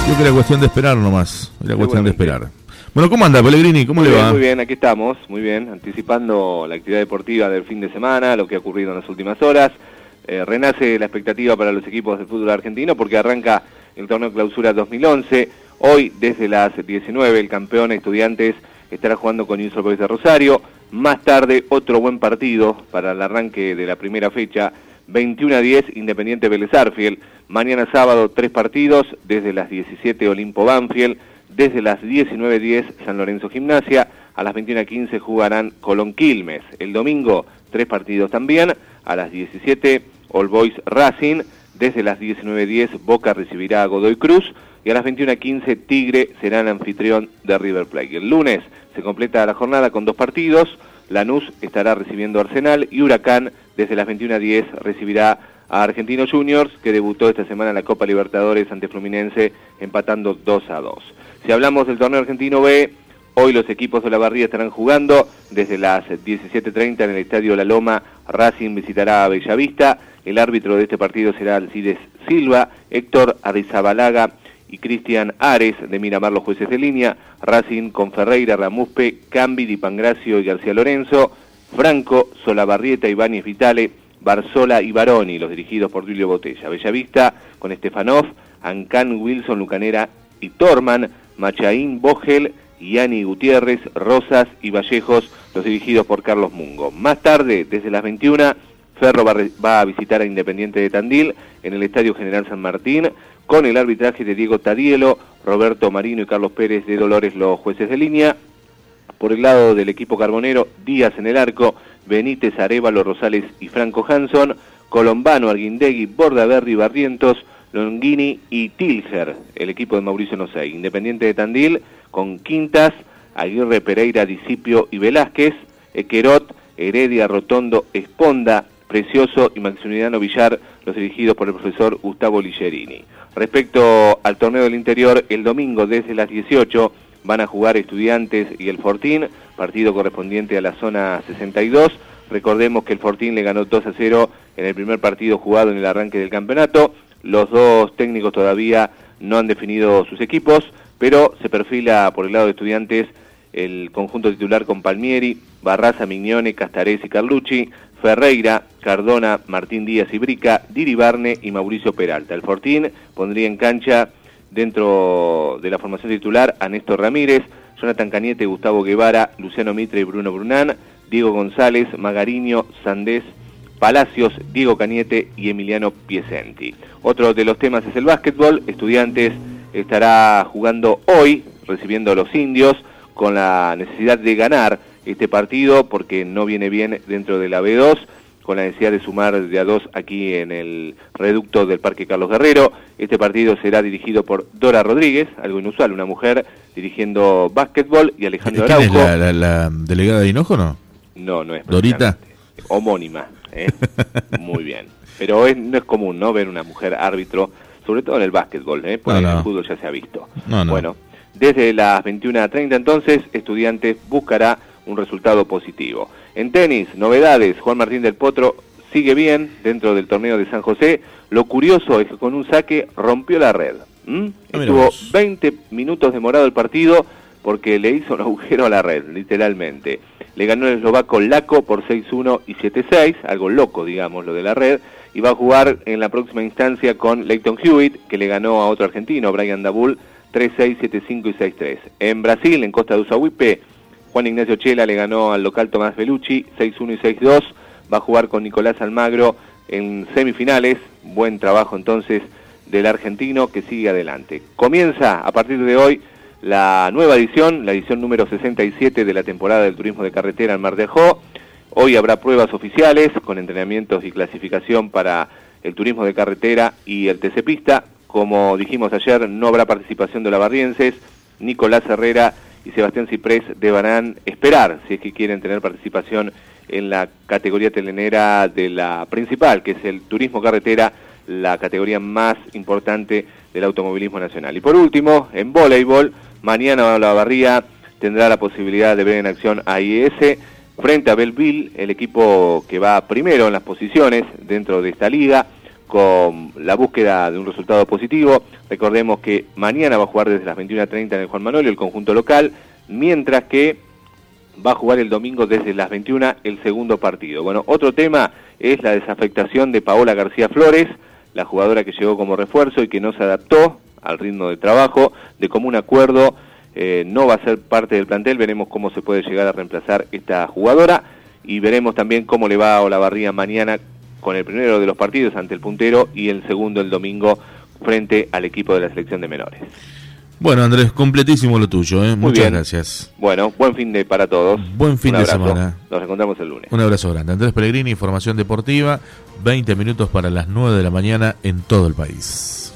Creo que era cuestión de esperar nomás. Era cuestión de esperar. Bueno, ¿cómo anda, Pellegrini? ¿Cómo le va? Muy bien, aquí estamos, muy bien, anticipando la actividad deportiva del fin de semana, lo que ha ocurrido en las últimas horas. Renace la expectativa para los equipos de fútbol argentino porque arranca el torneo Clausura 2011. Hoy, desde las 19, el campeón Estudiantes estará jugando con Newell's Old Boys de Rosario. Más tarde, otro buen partido para el arranque de la primera fecha, 21-10, Independiente Vélez Arfiel. Mañana sábado, 3 partidos, desde las 17, Olimpo Banfield. Desde las 19:10, San Lorenzo Gimnasia. A las 21:15 jugarán Colón Quilmes. El domingo, 3 partidos también. A las 17, All Boys Racing. Desde las 19:10, Boca recibirá a Godoy Cruz. Y a las 21:15, Tigre será el anfitrión de River Plate. El lunes se completa la jornada con 2 partidos. Lanús estará recibiendo a Arsenal y Huracán desde las 21:10 recibirá a Argentinos Juniors, que debutó esta semana en la Copa Libertadores ante Fluminense, empatando 2-2. Si hablamos del torneo argentino B, hoy los equipos de Olavarría estarán jugando desde las 17:30 en el Estadio La Loma. Racing visitará a Bellavista. El árbitro de este partido será Alcides Silva, Héctor Arrizabalaga y Cristian Ares de Miramar, los jueces de línea. Racing con Ferreira, Ramuspe, Cambi, Di Pangracio y García Lorenzo. Franco, Solabarrieta, Ibáñez Vitale, Barzola y Baroni, los dirigidos por Duilio Botella. Bellavista con Stefanov, Ancán, Wilson, Lucanera y Torman. Machaín, Bogel, Yani Gutiérrez, Rosas y Vallejos, los dirigidos por Carlos Mungo. Más tarde, desde las 21, Ferro va a visitar a Independiente de Tandil en el Estadio General San Martín, con el arbitraje de Diego Tadielo, Roberto Marino y Carlos Pérez de Dolores, los jueces de línea. Por el lado del equipo carbonero, Díaz en el arco, Benítez, Arévalo, Rosales y Franco Hanson, Colombano, Arguindegui, Bordaberry, Barrientos, Longini y Tilger, el equipo de Mauricio Nosey. Independiente de Tandil con Quintas, Aguirre, Pereira, Discipio y Velázquez, Querot, Heredia, Rotondo, Esponda, Precioso y Maximiliano Villar, los dirigidos por el profesor Gustavo Ligerini. Respecto al torneo del interior, el domingo desde las 18 van a jugar Estudiantes y el Fortín, partido correspondiente a la zona 62. Recordemos que el Fortín le ganó 2-0 en el primer partido jugado en el arranque del campeonato. Los dos técnicos todavía no han definido sus equipos, pero se perfila por el lado de Estudiantes el conjunto titular con Palmieri, Barraza, Mignone, Castarés y Carlucci, Ferreira, Cardona, Martín Díaz y Brica, Diribarne y Mauricio Peralta. El Fortín pondría en cancha dentro de la formación titular a Néstor Ramírez, Jonathan Cañete, Gustavo Guevara, Luciano Mitre y Bruno Brunán, Diego González, Magariño, Sandés, Palacios, Diego Cañete y Emiliano Piecenti. Otro de los temas es el básquetbol. Estudiantes estará jugando hoy, recibiendo a los Indios, con la necesidad de ganar este partido porque no viene bien dentro de la B2, con la necesidad de sumar de a 2 aquí en el reducto del Parque Carlos Guerrero. Este partido será dirigido por Dora Rodríguez, algo inusual, una mujer dirigiendo básquetbol, y Alejandro Araujo. ¿Quién es la delegada de Hinojo, no? No es. ¿Dorita? Homónima, muy bien. Pero no es común, ¿no?, ver una mujer árbitro, sobre todo en el básquetbol, porque en el fútbol ya se ha visto. No. Bueno, desde las 21:30 entonces, Estudiantes buscará un resultado positivo. En tenis, novedades. Juan Martín del Potro sigue bien dentro del torneo de San José. Lo curioso es que con un saque rompió la red. Estuvo 20 minutos demorado el partido porque le hizo un agujero a la red, literalmente. Le ganó el eslovaco Laco por 6-1 y 7-6, algo loco, digamos, lo de la red, y va a jugar en la próxima instancia con Leighton Hewitt, que le ganó a otro argentino, Brian Dabul, 3-6, 7-5 y 6-3. En Brasil, en Costa de Usahuipe, Juan Ignacio Chela le ganó al local Tomás Bellucci, 6-1 y 6-2, va a jugar con Nicolás Almagro en semifinales. Buen trabajo entonces del argentino, que sigue adelante. Comienza a partir de hoy la nueva edición, la edición número 67 de la temporada del turismo de carretera en Mar del Ajó. Hoy habrá pruebas oficiales con entrenamientos y clasificación para el turismo de carretera y el TC Pista. Como dijimos ayer, no habrá participación de olavarrienses. Nicolás Herrera y Sebastián Ciprés deberán esperar si es que quieren tener participación en la categoría telenera de la principal, que es el turismo carretera, la categoría más importante del automovilismo nacional. Y por último, en voleibol, mañana Olavarría tendrá la posibilidad de ver en acción a IES frente a Belleville, el equipo que va primero en las posiciones dentro de esta liga, con la búsqueda de un resultado positivo. Recordemos que mañana va a jugar desde las 21:30 en el Juan Manolio, el conjunto local, mientras que va a jugar el domingo desde las 21 el segundo partido. Bueno, otro tema es la desafectación de Paola García Flores, la jugadora que llegó como refuerzo y que no se adaptó al ritmo de trabajo. De común acuerdo no va a ser parte del plantel. Veremos cómo se puede llegar a reemplazar esta jugadora y veremos también cómo le va a Olavarría mañana con el primero de los partidos ante el puntero y el segundo el domingo frente al equipo de la selección de menores. Bueno, Andrés, completísimo lo tuyo, ¿eh? Muchas bien. Gracias. Bueno, buen fin de para todos. Buen fin de semana. Nos encontramos el lunes. Un abrazo grande. Andrés Pellegrini, Información Deportiva, 20 minutos para las 9 de la mañana en todo el país.